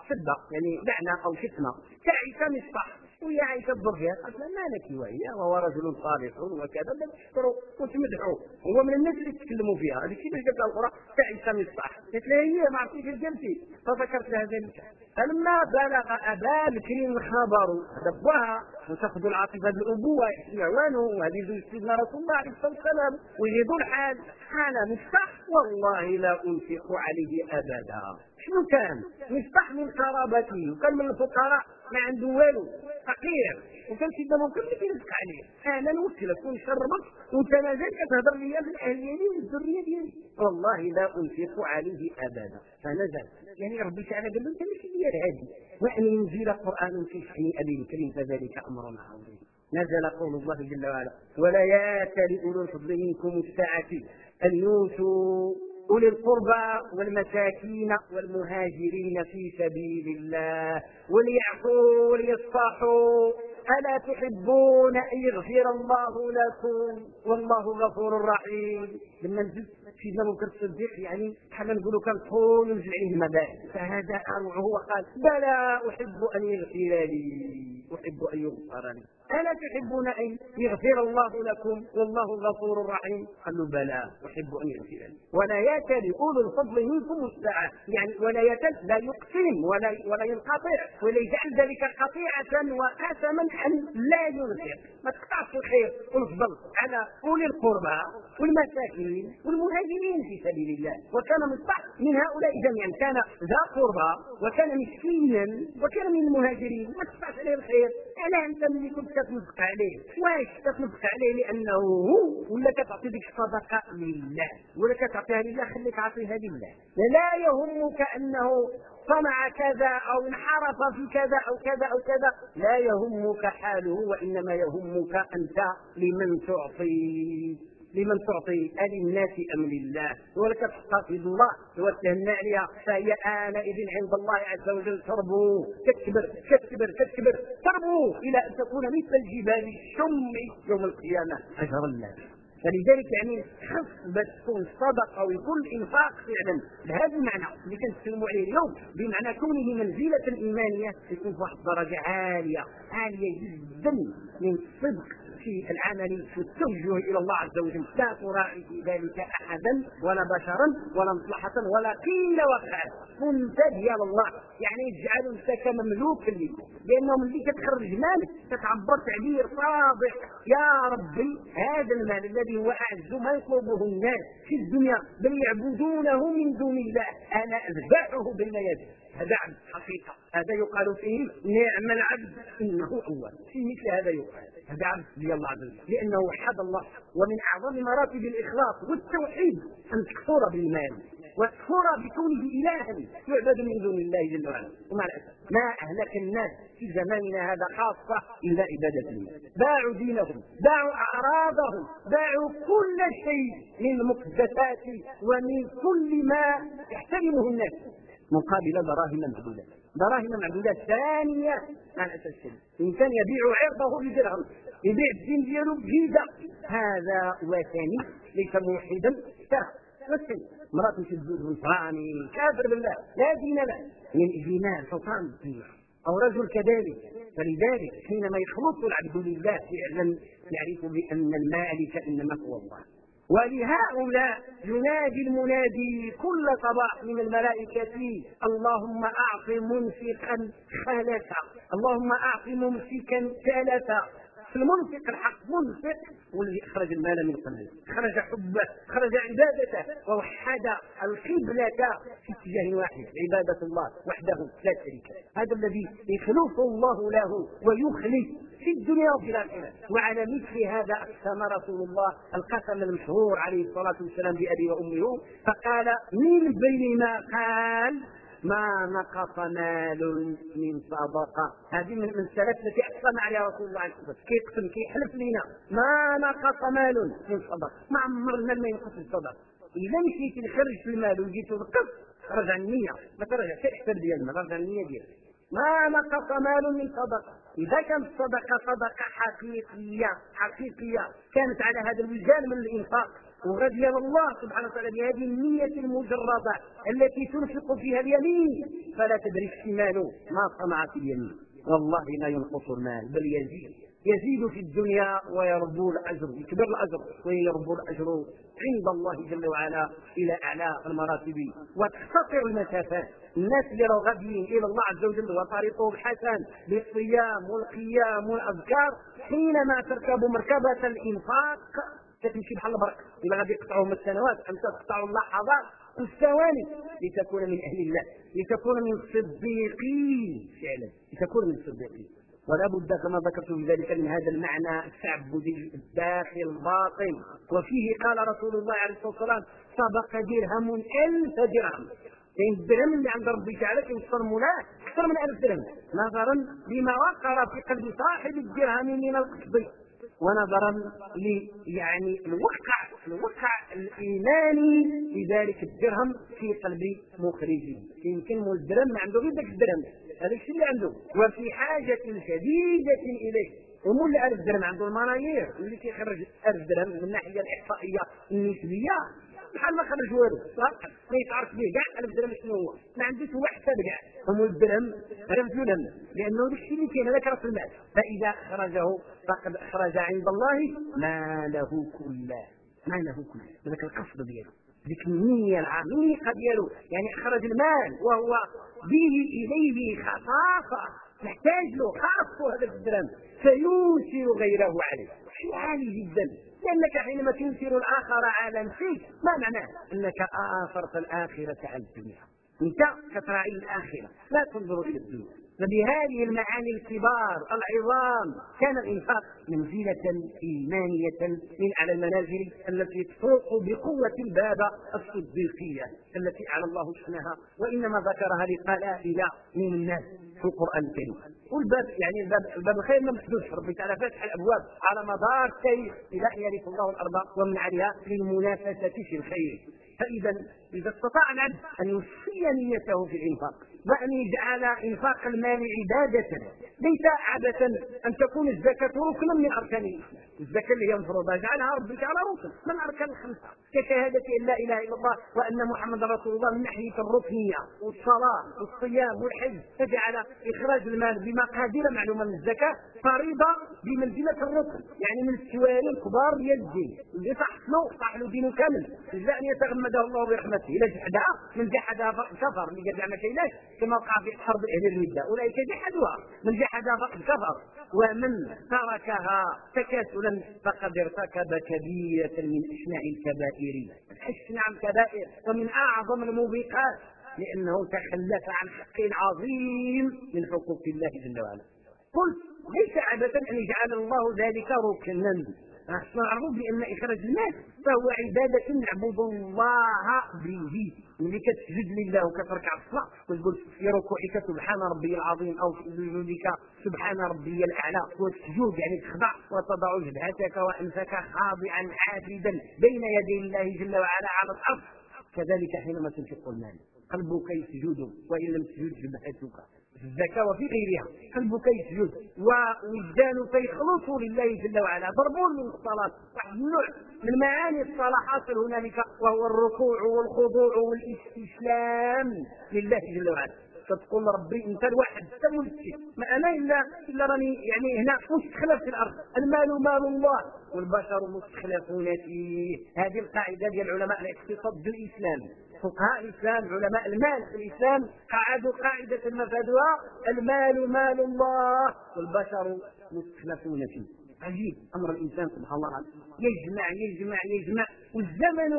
يعني لعنة أو شتمة. تعيسى مصطح. ويا عائشة الضرفية قالت ما لك وهي وهو رجل صالح وكذا، بل تشكروا وتمدحوا، هو من الناس اللي تكلموا فيها. هذه كيف جابت القرى تعيسى مصطح. قالت لها هي ما عرفتيش الجلسي، فذكرت لها ذلك. فلما بلغ أبا بكر الخبر دبها وتأخذ العاطفة بالأبوة يعوانه، وهذه زوج سيدنا رسول الله عليه الصلاة والسلام، ويجدوا الحال حال مصطح والله لا أنفق عليه أبدا. شنو كان؟ مصطح من قرابته وكان من الفقراء، ما عنده والو، فقير، وكان سيدنا ممكن يرزق عليه. انا نوكلك ونشربك وانت مازال كتهضر ليا في الاهل ديالي والذريه ديالي، والله لا انفق عليه ابدا. فنزل يعني ربي تعالى قال له انت ماشي ديال هذه، وان ينزل قران في شان ابي بكر فذلك امر عظيم. نزل قول الله جل وعلا ولا ياتل اولو الفضل منكم السعه ان يؤتوا أولي القربى والمساكين والمهاجرين في سبيل الله وليعفوا وليصفحوا ألا تحبون أن يغفر الله لكم والله غفور رحيم. لما نزل سيدنا أبو بكر الصديق يعني حنا نقولوا كان طول ونزل عليه المبادئ، فهذا أروعه وقال بلى أحب أن يغفر لي، أحب أن يغفر لي. ألا تحبون أن يغفر الله لكم والله غفور رحيم؟ قالوا بلى أحب أن يغفر لي. ولا يأتل أولو الفضل منكم السعة، يعني ولا يأتل لا يقسم ولا ينقطع ولا يجعل ذلك قطيعة وقسما أن لا ينفق، ما تقطعش الخير ونفضل على أولي القربى والمساكين والمهاجرين في سبيل الله. وكان مصطح من هؤلاء جميعا، كان ذا قربى وكان مسكينا وكان من المهاجرين، ما تقطعش عليه الخير الخير، الا انت ملي كنت كتنفق عليه واش كتنفق عليه لانه هو، ولا كتعطي ديك الصدقه لله، ولا كتعطيها لله خليك عطيها لله. لا يهمك انه صنع كذا او انحرف في كذا او كذا او كذا، لا يهمك حاله، وانما يهمك انت لمن تعطي للناس ام لله، ولك تحتفظ الله وتهنى عليها، فهي آنئذ عند الله عز وجل تربو، تكبر تربو الى ان تكون مثل الجبال الشم يوم القيامه اجر الله. فلذلك يعني خص باش تكون صدقه ويكون الانفاق فعلا بهذا المعنى اللي كنتكلموا عليه اليوم، بمعنى كونه منزله ايمانيه، يكون في واحد الدرجه عاليه جدا من الصدق في العمل والتوجه الى الله عز وجل، لا تراعي في ذلك احدا ولا بشرا ولا مصلحه ولا قيل وقال، كنت ديال الله، يعني يجعل نفسك مملوكا لك، لانه ملي كتخرج مالك كتعبر تعبير صادق، يا ربي هذا المال الذي هو اعز ما يطلبه الناس في الدنيا بل يعبدونه من دون الله، انا اذبحه بين يدي، هذا عبد حقيقه، هذا يقال فيه نعم العبد انه اول، في مثل هذا يقال هذا عبد ديال الله عز وجل، لانه وحد الله. ومن اعظم مراتب الاخلاص والتوحيد ان تكفر بالمال وتكفر بكونه الها يعبد من دون الله جل وعلا. ومع الاسف ما اهلك الناس في زماننا هذا خاصه الا عباده الله، باعوا دينهم، باعوا اعراضهم، باعوا كل شيء من المقدسات ومن كل ما يحترمه الناس مقابل دراهم معدودات ثانيه. على اساس الانسان يبيع عرضه بدرهم، يبيع الدين ديالو بجيزه، هذا وثني ليس موحدا وثني. امراه تمشي تزوج نصراني كافر بالله لا دين له من اجمال سلطان الدين، او رجل كذلك. فلذلك حينما يخلص العبد لله فعلا يعرف بان المالك انما هو الله. ولهؤلاء ينادي المنادي كل صباح من الملائكة: اللهم أعط منفقا خلفا، اللهم أعط ممسكا تلفا. في المنفق الحق منفق والذي أخرج المال من قلبه، أخرج حبه، أخرج عبادته، ووحد القبلة في اتجاه واحد، عبادة الله وحده لا شريك له. هذا الذي يخلص الله له ويخلص في الدنيا وفي الآخرة. وعلى مثل هذا أقسم رسول الله القسم المشهور عليه الصلاة والسلام بأبي وأمه، فقال من بين ما قال: ما نقص مال من صدقة. هذه من السلف التي أقسم عليها رسول الله عليه الصلاة والسلام، كيقسم كيحلف لنا ما نقص مال من صدقة، ما عمر المال ما ينقص الصدقة. إذا مشيت نخرج في المال وجيت تنقص خرج عن النية، ما ترجع تحسب ديال المال، رجع عن النية ديالك. ما نقص مال من صدقة. إذا كانت الصدقة صدقة حقيقية كانت على هذا الوجدان من الإنفاق، ورضي الله سبحانه وتعالى بهذه النية المجردة التي تنفق فيها اليمين، فلا تدري الشمال ما صنعت اليمين. والله لا ينقص المال بل يزيد في الدنيا ويربو الأجر، يكبر الأجر ويربو الأجر عند الله جل وعلا إلى أعلى المراتب وتختصر المسافات. الناس اللي راغبين إلى الله عز وجل وطريقهم حسن بالصيام والقيام والأذكار، حينما تركب مركبة الإنفاق تمشي بحال البرق، إلا غادي يقطعوهم السنوات أنت تقطع اللحظات والثواني لتكون من أهل الله، لتكون من الصديقين فعلا، لتكون من الصديقين. ولا بد كما ذكرت في ذلك من هذا المعنى التعبدي الداخل الباطن. وفيه قال رسول الله عليه الصلاة والسلام: سبق درهم 1000 درهم. يعني الدرهم اللي عند ربي تعالى كيوصل مولاه أكثر من 1000 درهم، نظرا لما وقر في قلب صاحب الدرهم من القصد، ونظرا يعني الوقع الايماني لذلك الدرهم في قلب مخرجه. يمكن مول الدرهم ما عنده غير ذاك الدرهم، هذا الشيء اللي عنده، وفي حاجه شديده اليه. ومول 1000 درهم عنده المنايير اللي كيخرج 1000 درهم من الناحيه الاحصائيه النسبيه بحال ما خرج والو، ما يتعرف به كاع 1000 درهم شنو هو، ما عندوش هو حساب كاع. ومول الدرهم رمزوا لهم لانه الشيء اللي كاين هذاك راس المال، فاذا اخرجه فقد اخرج عند الله ما له كله، ذاك القصد ديالو، ذيك النية العميقة ديالو، يعني اخرج المال وهو به اليه خصاصة، محتاج له خاصه هذا الدرهم، فينكر غيره عليه. شيء عالي جدا، لانك حينما تنكر الاخر على شيء ما معناه انك اثرت الاخرة على الدنيا. انت كتراعي الاخرة لا تنظر الى الدنيا. فبهذه المعاني الكبار العظام كان الإنفاق منزلة إيمانية من أعلى المنازل التي تفوق بقوة الباب الصديقية التي أعلى الله شأنها، وإنما ذكرها لقلائل من الناس في القرآن الكريم. والباب يعني الباب الخير ما محدودش، ربي تعالى فاتح الأبواب على مدار التاريخ إلى أن يرث الله الأرض ومن عليها للمنافسة في الخير. إذا استطاع العبد أن يوفي نيته في الإنفاق وأن يجعل إنفاق المال عبادة ليس عبثا، أن تكون الزكاة ركنا من أركان الإسلام، الزكاة اللي هي مفروضة جعلها ربك على ركن من أركان الخمسة كشهادة أن لا إله إلا الله وأن محمد رسول الله من ناحية الركنية والصلاة والصيام والحج، فجعل إخراج المال بمقادير معلومة من الزكاة فريضة بمنزلة الركن، يعني من السواري الكبار ديال الدين اللي صح له دينه كامل إلا أن يتغمده الله برحمته. إلا جحدها من جحدها فقد كفر، من قال ما كايناش كما وقع في حرب أهل الردة، أولئك جحدوها من جحدها فقد كفر، ومن تركها تكاسلا فقد ارتكب كبيرة من أشنع الكبائر، أشنع الكبائر ومن أعظم الموبقات، لأنه تخلف عن حق عظيم من حقوق الله جل وعلا. قلت ليس عبثا أن يجعل الله ذلك ركنا، نعرف بأن إخراج المال فهو عبادة نعبد الله به، ملي كتسجد لله وكتركع الصلاة وتقول في ركوعك سبحان ربي العظيم أو في سجودك سبحان ربي الأعلى، والسجود يعني تخضع وتضع جبهتك وأنفك خاضعا عابدا بين يدي الله جل وعلا على الأرض. كذلك حينما تنفق المال قلبك يسجد وإن لم تسجد جبهتك في الزكاة وفي غيرها، قلبك يسجد ووجدانك يخلص لله جل وعلا. ضربون من الصلاة واحد النوع من معاني الصلاة حاصل هنالك وهو الركوع والخضوع والاستسلام لله جل وعلا، فتقول ربي انت الواحد تملكي ما انا الا راني يعني هنا مستخلف في الارض، المال مال الله والبشر مستخلفون فيه. هذه القاعده ديال علماء الاقتصاد بالاسلام، فقهاء الاسلام علماء المال في الاسلام قعدوا قاعده مفادها المال مال الله والبشر مستخلفون فيه. عجيب امر الانسان سبحان الله، يجمع يجمع يجمع والزمن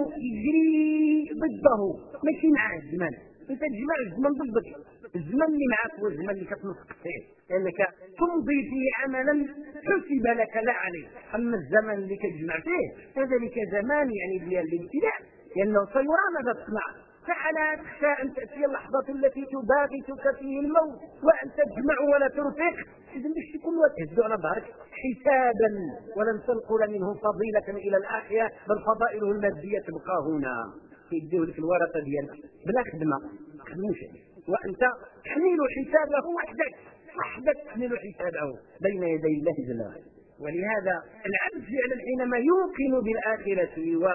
يجري ضده ماشي معاه الزمن، انت تجمع الزمن ضدك، الزمن اللي معك هو الزمن اللي كتنفق فيه لانك تمضي فيه عملا حسب لك لا عليه. اما الزمن اللي كتجمع فيه فذلك زمان يعني ديال الابتلاء، لانه سيرى ماذا تصنع، فعلى تخشى ان تاتي اللحظه التي تباغتك فيه الموت وان تجمع ولا ترفق، اذا باش تكون وتهز على ظهرك حسابا ولن تنقل منه فضيله الى الاخره، بل فضائله الماديه تبقى هنا يديو لك الورقه ديالك بلا خدمه تخدموش وانت تحمل حسابه وحدك تحمل حسابه بين يدي الله جل وعلا. ولهذا العبد فعلا حينما يوقن بالآخرة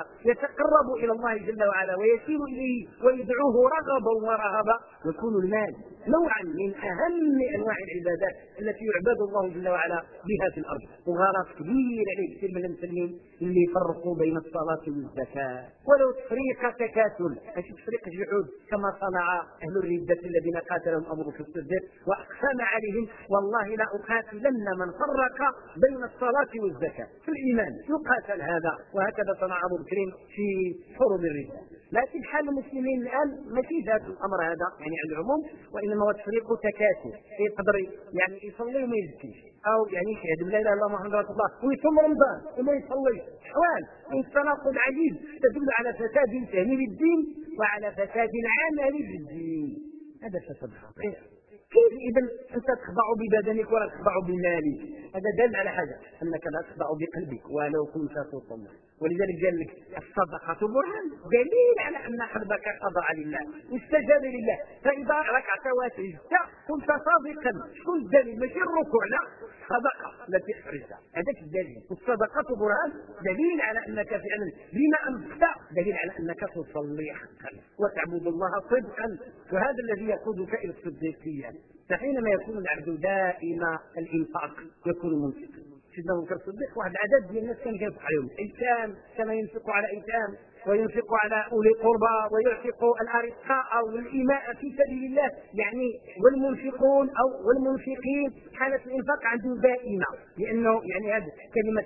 ويتقرب إلى الله جل وعلا ويسير إليه ويدعوه رغبا ورهبا، يكون المال نوعا من أهم أنواع العبادات التي يعبد الله جل وعلا بها في الأرض. وغرض كبير عليه كثير من المسلمين اللي يفرقوا بين الصلاة والزكاة ولو تفريق تكاسل، ماشي تفريق جحود كما صنع أهل الردة الذين قاتلهم أبو بكر الصديق وأقسم عليهم والله لا أقاتلن من فرق بين الصلاة والزكاة في الإيمان، يقاتل هذا، وهكذا صنع أبو بكر في حروب الردة. لكن حال المسلمين الآن ماشي ذات الأمر هذا يعني على العموم، وإنما هو تفريق تكاسل، يقدر يعني يصلي وما يزكيش، أو يعني يشهد لا إله إلا الله محمد رسول الله ويصوم رمضان وما يصليش، أحوال من تناقض عجيب تدل على فساد فهم الدين وعلى فساد العمل بالدين. هذا فساد خطير. كيف إذا أنت تخضع ببدنك ولا تخضع بمالك؟ هذا دل على حاجة أنك لا تخضع بقلبك ولو كنت تصلي. ولذلك قال لك الصدقة برهان دليل على أن قلبك خضع لله واستجاب لله، فإذا ركعت وسجدت كنت صادقا. شكون الدليل؟ ماشي الركوع، لا، الصدقة التي أخرجتها هذاك الدليل. الصدقة برهان دليل على أنك فعلا بما أنفقت دليل على أنك تصلي حقا وتعبد الله صدقا، وهذا الذي يقودك إلى الصديقية. فحينما يكون العبد دائم الإنفاق يكون منفقا. سيدنا ابو بكر الصديق واحد العدد ديال الناس كان ينفق عليهم ايتام، كما ينفق على ايتام وينفق على اولي القربى ويعتق الارقاء والاماء في سبيل الله، يعني والمنفقون او والمنفقين حاله الانفاق عندهم دائمه، لانه يعني هذه كلمه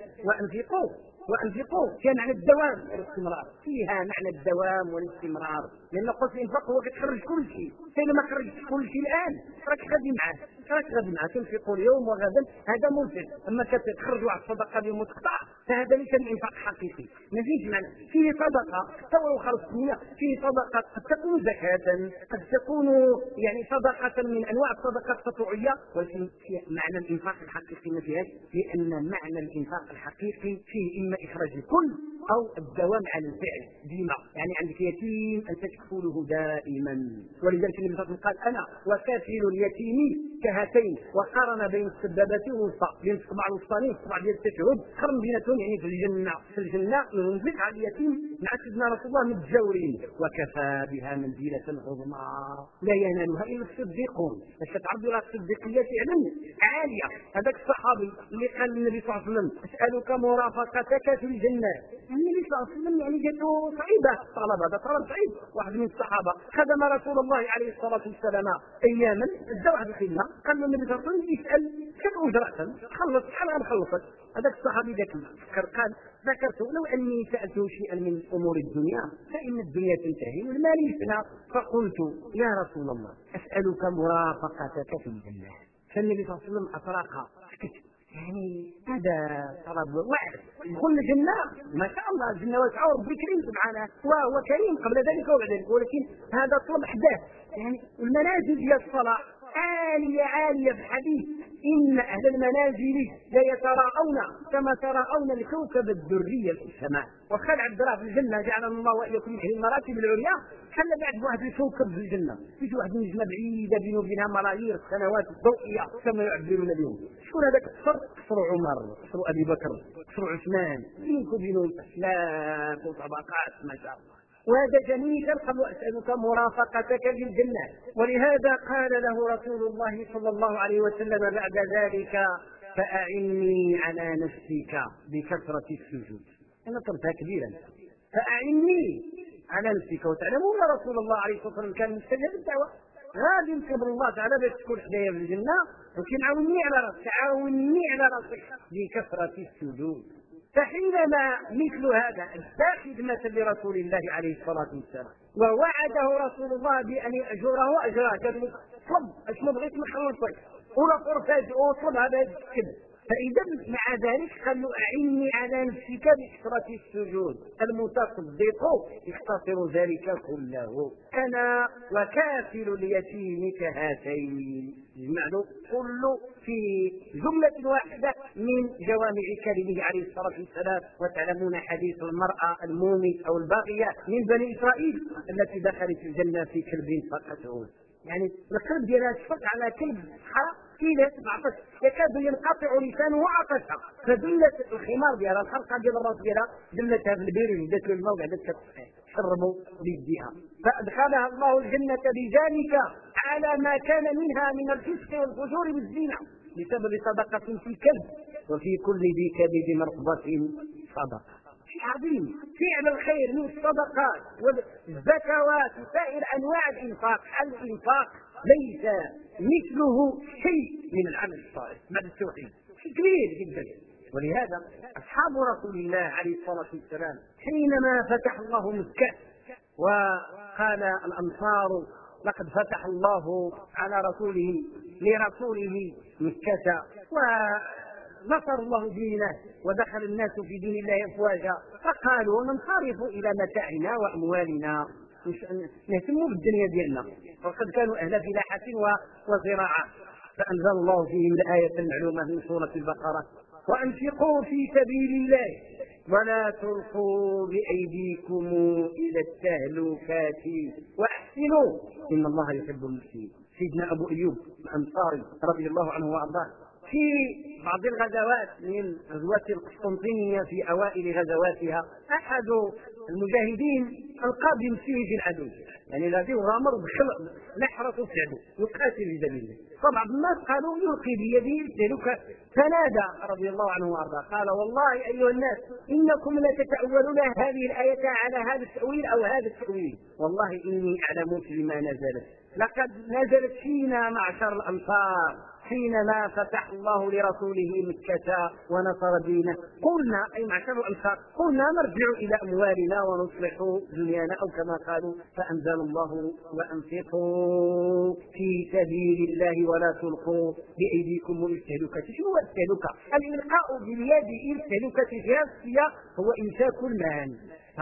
وانفقوا كان معنى الدوام والاستمرار، فيها معنى الدوام والاستمرار، لان قلت الانفاق هو كتخرج كل شيء إلا ما خرجتش كل شيء الآن راك غادي معاه تنفق اليوم وغدا، هذا ممكن. أما كتخرج واحد الصدقة اليوم وتقطع فهذا ليس الإنفاق حقيقي. ما فيش معنى. فيه صدقة توا خلص الدنيا، فيه صدقة قد تكون زكاة، قد تكون يعني صدقة من أنواع الصدقات التطوعية، ولكن في معنى الإنفاق الحقيقي ما فيهاش، لأن معنى الإنفاق الحقيقي فيه إما إخراج الكل أو الدوام على الفعل ديما. يعني عندك يتيم أنت تكفله دائما، ولذلك النبي صلى الله عليه وسلم قال أنا وكافل اليتيم كهاتين، وقارن بين السبابة والوسطى، بين الصبع الوسطاني والصبع ديال التشهد، قرن بيناتهم يعني في الجنة ينفق على اليتيم مع سيدنا رسول الله متجاورين، وكفى بها منزلة عظمى لا ينالها إلا الصديقون. باش تعرضوا لها الصديقية فعلا عالية. هذاك الصحابي اللي قال للنبي صلى الله عليه وسلم أسألك مرافقتك في الجنة، النبي صلى الله عليه وسلم يعني جاته صعيبة الطلب، هذا طلب صعيب. واحد من الصحابة خدم رسول الله عليه الصلاة والسلام أياما، ادى واحد الخدمة، قال له النبي صلى الله عليه وسلم يسأل كم أجرة خلص شحال غنخلصك. هذاك الصحابي ذاك قال ذكرت لو أني سألته شيئا من أمور الدنيا فإن الدنيا تنتهي والمال يفنى، فقلت يا رسول الله أسألك مرافقتك في الجنة. فالنبي صلى الله عليه وسلم أطرق سكت، يعني هذا طلب واعر. دخل الجنة ما شاء الله، الجنة واسعة وربي كريم سبحانه وهو كريم قبل ذلك وبعد ذلك، ولكن هذا طلب حداث. يعني المنازل ديال الصلاة عالية في الحديث إن أهل المنازل لا يتراءون كما تراءون الكوكب الدري في السماء. وخال عبد الله في الجنة جعلنا الله وإياكم من المراتب العليا، خلى بعد واحد الكوكب في الجنة في واحد النجمة بعيدة بينه وبينها ملايير السنوات الضوئية كما يعبرون اليوم. شكون هذاك القصر؟ قصر عمر، قصر أبي بكر، قصر عثمان، بينك وبينه أسلاك وطبقات ما شاء الله. وهذا جميل. قبل أسألك مرافقتك في الجنة. ولهذا قال له رسول الله صلى الله عليه وسلم بعد ذلك فأعني على نفسك بكثرة السجود. أنا طلبتها كبيرا، فأعني على نفسك. وتعلمون رسول الله عليه الصلاة والسلام كان مستجاب الدعوة، غادي ينتظر الله تعالى باش تكون حدايا في الجنة، ولكن عاوني على راسك بكثرة السجود. فحينما مثل هذا ادى خدمة لرسول الله عليه الصلاة والسلام ووعده رسول الله بأن يأجره أجره، قال له طلب اش ما بغيت نخلصك ولا فرصة اطلب هذا كذا. فإذا مع ذلك قال له أعني على نفسك بكثرة السجود. المتصدق يختصر ذلك كله. أنا وكافل اليتيم كهاتين، يجمع كل في جملة واحدة من جوامع كلمه عليه الصلاة والسلام. وتعلمون حديث المرأة المومي أو الباغية من بني إسرائيل التي دخلت الجنة في كلب فقته، يعني الكلب ديالها شفق على كلب حرق كيلات معطش يكاد ينقطع لسانه عطشها، فدلت الخمار ديالها الحلقه ديال الراس ديالها دلتها في البير وجدت له الماء وقعدت تشربوا بيديها، فادخلها الله الجنه بذلك على ما كان منها من الفسق والفجور والزنا بسبب صدقه في كلب. وفي كل ذي كبد مرقبه صدقه. عظيم فعل الخير من الصدقات والزكوات وسائر انواع الانفاق. الانفاق ليس مثله شيء من العمل الصالح بعد التوحيد، شيء كبير جدا. ولهذا اصحاب رسول الله عليه الصلاه والسلام حينما فتح الله مكه وقال الانصار لقد فتح الله على لرسوله مكه ونصر الله دينه ودخل الناس في دين الله افواجا، فقالوا ننصرف الى متاعنا واموالنا، نهتموا بالدنيا ديالنا، وقد كانوا اهل فلاحه وزراعه. فانزل الله فيهم الايه المعلومه من سوره البقره وانفقوا في سبيل الله ولا تلقوا بايديكم الى التهلكات واحسنوا ان الله يحب المحسنين. سيدنا ابو ايوب الانصاري رضي الله عنه وارضاه في بعض الغزوات من غزوات القسطنطينية في أوائل غزواتها أحد المجاهدين ألقى بنفسه في العدو، يعني الذي غامر نحرة سعده يقاتل في سبيل الله. طبعا الناس قالوا يلقي بيده التهلكة، فنادى رضي الله عنه وارضاه قال والله ايها الناس انكم لتتأولون هذه الآية على هذا التأويل او هذا التأويل، والله اني اعلم فيما نزلت، لقد نزلت فينا معشر الانصار حينما فتح الله لرسوله مكة ونصر دينه قلنا أي معشر الأنصار قلنا نرجع إلى أموالنا ونصلح دنيانا أو كما قالوا فأنزل الله وأنفقوا في سبيل الله ولا تلقوا بأيديكم إلى التهلكة. شنو هو التهلكة؟ الإلقاء باليد إلى التهلكة في هذا السياق هو إمساك المال.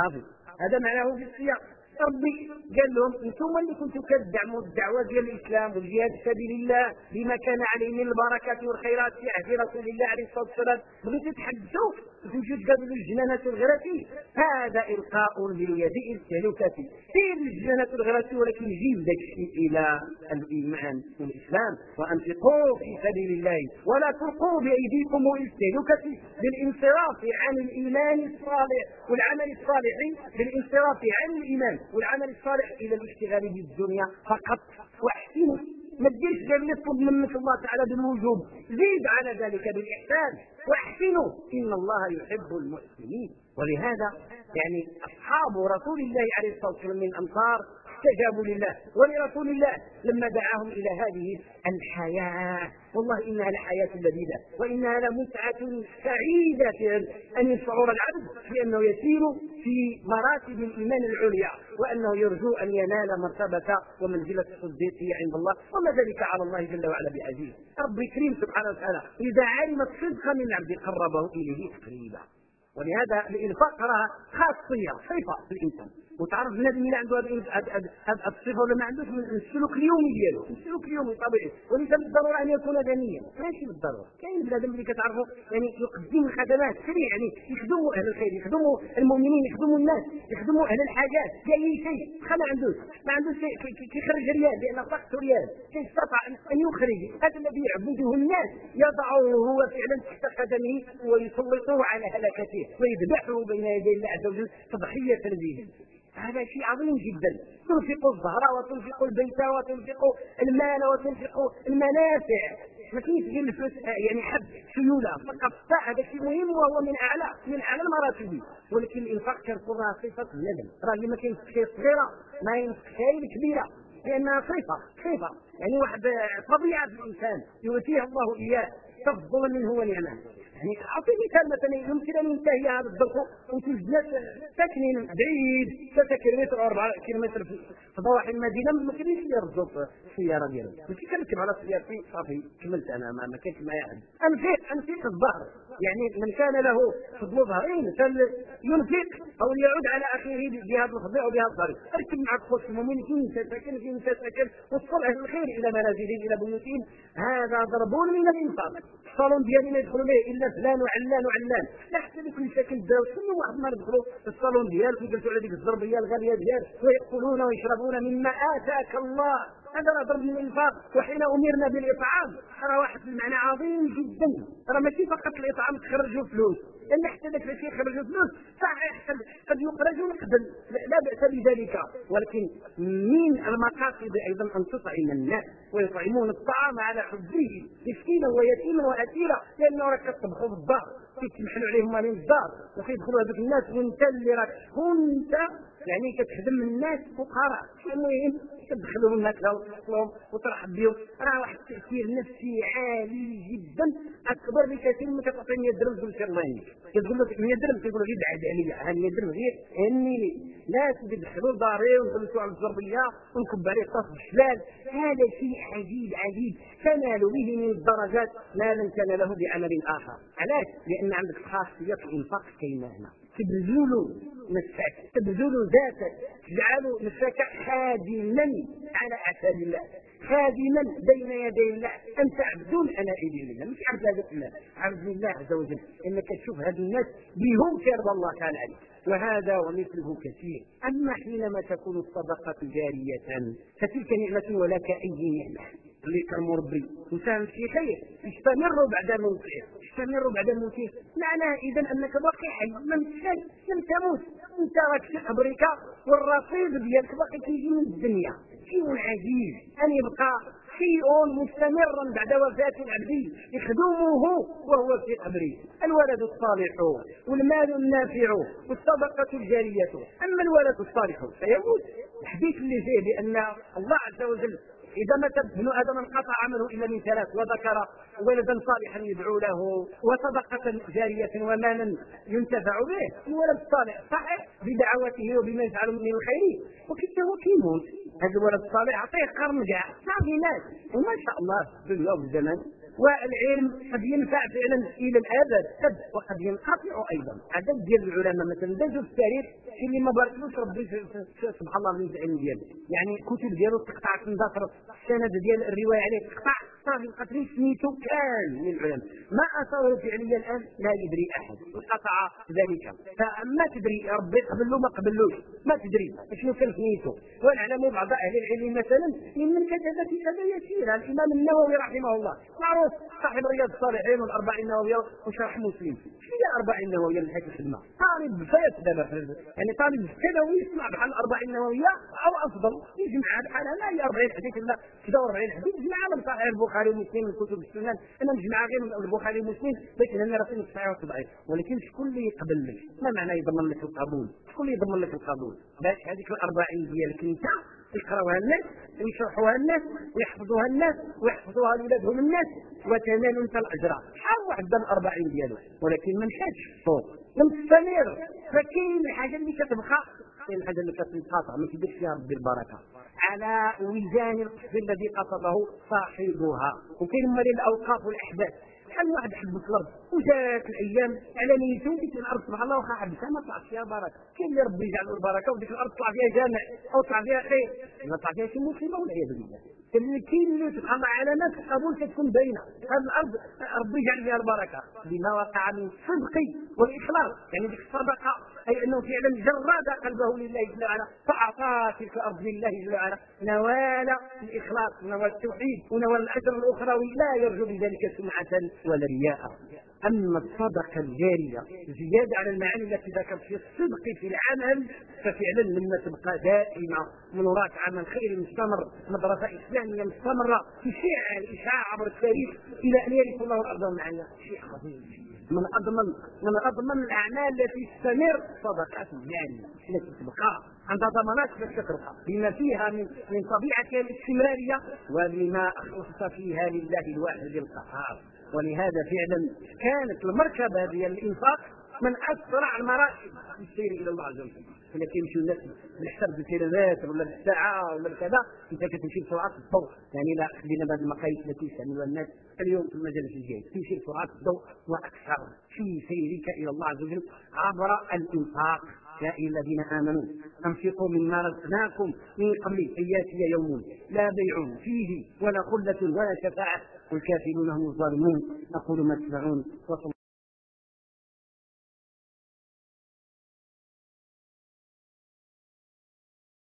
هذا معناه في السياق. ربي قال لهم انتم اللي كنتم كتدعموا الدعوه ديال الاسلام والجهاد في سبيل الله بما كان عليه من البركات والخيرات في عهد رسول الله عليه الصلاه والسلام، بغيتوا تحدثوا تمشيو تقابلوا الجنانات والغراتي، هذا القاء باليد التهلكه. سير الجنانات والغراتي ولكن جيب ذاك الشيء الى الايمان والاسلام. وانفقوا في سبيل الله ولا تلقوا بايديكم الى التهلكه بالانصراف عن الايمان الصالح والعمل الصالح، بالانصراف عن الايمان والعمل الصالح الى الاشتغال بالدنيا فقط. واحسنوا، ما تجيش قال لي اطلب منك الله تعالى بالوجوب، زيد على ذلك بالاحسان. واحسنوا ان الله يحب المحسنين. ولهذا يعني اصحاب رسول الله عليه الصلاه والسلام من الانصار استجابوا لله ولرسول الله لما دعاهم الى هذه الحياه. والله انها لحياه لذيذه وانها لمتعه سعيده ان يشعر العبد بانه يسير في مراتب الايمان العليا وانه يرجو ان ينال مرتبه ومنزله الصديقيه عند الله، وما ذلك على الله جل وعلا بعزيز. ربي كريم سبحانه وتعالى اذا علم الصدق من عبد قربه اليه تقريبا. ولهذا الانفاق راه خاصيه صفه في الانسان. وتعرف بنادم اللي عنده هذه الصفه ولا ما عندوش من السلوك اليومي ديالو، السلوك اليومي طبيعي، وليس بالضروره ان يكون غنيا، ماشي بالضروره. كاين بنادم اللي كتعرفوا يعني يقدم الخدمات سريع، يعني يخدموا اهل الخير، يخدموا المؤمنين، يخدموا الناس، يخدموا اهل الحاجات، اي شيء ما عندوش شيء كيخرج ريال لان طاقته ريال، كيستطيع ان يخرج هذا الذي يعبده الناس يضعه هو فعلا تحت قدمه ويسلطه على هلكته ويذبحه بين يدي الله عز وجل تضحيه به. هذا شيء عظيم جدا. تنفق الظهر وتنفق البيت وتنفق المال وتنفق المنافع، ما كاينش غير الفلوس يعني حب سيوله فقط. هذا شيء مهم وهو من اعلى المراتب. ولكن الانفاق كتكون راه صفه الندم، راه اللي ما كاينش شيء صغيره ما ينفقش كبيره لانها صفه يعني واحد طبيعه الانسان يؤتيه الله اياه تفضلا منه ونعمه. يعني اعطي مثال مثلا يمكن ان ينتهي هذا الظرف وتوجد ناس ساكنين بعيد 3 كيلومتر او 4 كيلومتر في ضواحي المدينه ما كاينش يرزقوا السياره ديالهم، ماشي كنركب على سيارتي صافي كملت انا ما كاينش معايا حد. انفق الظهر، يعني من كان له فضل ظهرين فلينفق او ليعود على اخيه بهذا الفضل او بهذا الظهر. اركب معك خوت المؤمن فين ساكن وصل اهل الخير الى منازلهم الى بيوتهم، هذا ضرب من الانفاق. الصالون ديالي ما يدخلوا ليه الا فلان وعلان، لا حتى يكون ساكن الدار كل واحد ما يدخلوا في الصالون ديالك ويجلسوا على ديك الزربيه الغاليه ديالك ويأكلون ويشربون مما آتاك الله. هذا ضرب من الانفاق. وحين امرنا بالاطعام ترى واحد المعنى عظيم جدا، ترى ماشي فقط الاطعام تخرجوا فلوس، لان حتى ذاك الشيء يخرجوا فلوس صحيح قد يخرجوا نقدا لا باس بذلك، ولكن من المقاصد ايضا ان تطعم الناس ويطعمون الطعام على حبه مسكينا ويتيما واسيرا، لانه راك كتطبخوا في الدار كيتمحلوا عليهم مالين الدار وكيدخلوا هذوك الناس وانت اللي راك كنت يعني كتخدم الناس فقراء. المهم تدخلهم الماكله وتاكلهم وترحب بهم، راه واحد التاثير نفسي عالي جدا اكبر بكثير من كتعطي 100 درهم تقول لك الله يهنيك، كتقول له 100 درهم تقول له غير بعد عليا ها 100 درهم غير هني لي، ناس يدخلوا لداري ونجلسوا على الزربيه ونكب عليه طاس الشلال. هذا شيء عجيب تنال به من الدرجات ما لم تناله بعمل اخر. علاش؟ لان عندك خاصيه الانفاق كاينه هنا. تبذل نفسك، تبذل ذاتك، تجعل نفسك خادما على اعتاب الله، خادما بين يدي الله. انت عبد انا الي لله، مش عبد هذا الله، عبد لله عز وجل. انك تشوف هذا الناس بهم كرب الله تعالى عليك، وهذا ومثله كثير. اما حينما تكون الصدقه جاريه فتلك نعمه ولك اي نعمه لك المربي وساهم في خير يستمر بعد موته، معناه اذا انك باقي حي لم تموت، انت راك في قبرك والرصيد ديالك باقي كيجي من الدنيا. شيء عجيب ان يبقى شيء مستمرا بعد وفاه العبد يخدمه وهو في قبره، الولد الصالح والمال النافع والصدقه الجاريه. اما الولد الصالح فيموت. الحديث اللي فيه بان الله عز وجل إذا مات ابن آدم انقطع عمله إلا من ثلاث، وذكر ولدا صالحا يدعو له وصدقة جارية ومالا ينتفع به. الولد الصالح صحيح بدعوته وبما يفعل من الخير، وكيف هو كيموت هذا الولد الصالح عطيه قرن كاع صافي ناس وما شاء الله في الدنيا والزمان. والعلم قد ينفع فعلا الى الابد وقد ينقطع ايضا. عدد ديال العلماء مثلا دازوا في التاريخ اللي ما باركلوش ربي سبحان الله من العلم ديالو، يعني الكتب ديالو تقطعت اندثرت، السند ديال الروايه عليه تقطع صافي قتلين سميتو كان من العلماء ما اثره فعليا الان لا يدري احد، انقطع ذلك. فما تدري ربي قبل له ما قبلوش ما تدري شنو كان سميتو. ونعلم بعض اهل العلم مثلا من كتب كتابه يسيره الامام النووي رحمه الله معروف صاحب رياض الصالحين والاربعين النوويه وشرح مسلم. هي الاربعين النوويه اللي حيت الخدمه طالب فات دابا يعني طالب الثانوي يسمع بحال الاربعين النوويه او افضل يجمع بحال لا هي 40 حديث لا 46 حديث يجمع من صحيح البخاري ومسلم من كتب السنن. انا نجمع غير من البخاري ومسلم باش انا راسي صحيح وضعيف، ولكن شكون اللي يقبل لك؟ ما معنى يضمن لك القبول؟ شكون اللي يضمن لك القبول؟ باش هذيك الاربعين ديالك انت يقراوها الناس ويشرحوها الناس ويحفظوها الناس ويحفظوها لولادهم الناس وتنال انت الاجر. شحال واحد دار 40 ديالو ولكن ما مشاتش فوق مستمر. فكاين الحاجه اللي كتبقى، كاين الحاجه اللي كتنقطع ما كيديرش فيها ربي البركه على وزان القصد الذي قصده صاحبها. وكاين مال الاوقاف والاحداث بحال واحد حب في الارض وجات الايام على نيته ديك الارض سبحان الله واخا حبسها ما طلعت فيها بركه. كاين اللي ربي يجعل البركه وديك الارض طلع فيها جامع او طلع فيها خير ما طلع فيها شي مصيبه والعياذ بالله. كاين اللي سبحان الله علامات القبول كتكون باينه. هذه الارض ربي يجعل فيها البركه بما وقع من الصدق والاخلاص، يعني ديك الصدقه اي انه فعلا جرد قلبه لله جل وعلا فاعطى تلك الارض لله جل وعلا نوال الاخلاص ونوال التوحيد ونوال الاجر الاخروي لا يرجو بذلك سمعه ولا رياء. اما الصدقه الجاريه زياده على المعاني التي ذكرت في الصدق في العمل ففعلا لما تبقى دائمه من وراء عمل خير مستمر، مدرسه اسلاميه مستمره تشيع الاشعاع عبر التاريخ الى ان يرث الله الارض ومعنا شيء عظيم. من اضمن الاعمال التي تستمر صدقات جاريه التي تبقى عندها ضمانات باش تتركها بما فيها من طبيعه الاستمراريه وبما اخلصت فيها لله الواحد القهار. ولهذا فعلا كانت المركبه ديال الانفاق من اسرع المراكب في السير الى الله عز وجل. كنا كيمشيو الناس بالحساب بالكيلومتر ولا بالساعه ولا بكذا، انت كتمشي بسرعه الضوء. يعني لا خلينا بهذه المقاييس التي يستعملها الناس اليوم في المجال الجاي تمشي بسرعه الضوء واكثر في سيرك الى الله عز وجل عبر الانفاق. يا ايها الذين امنوا انفقوا مما رزقناكم من قبل ان ياتي يوم لا بيع فيه ولا خلة ولا شفاعة والكافرون هم الظالمون. اقول ما تسمعون.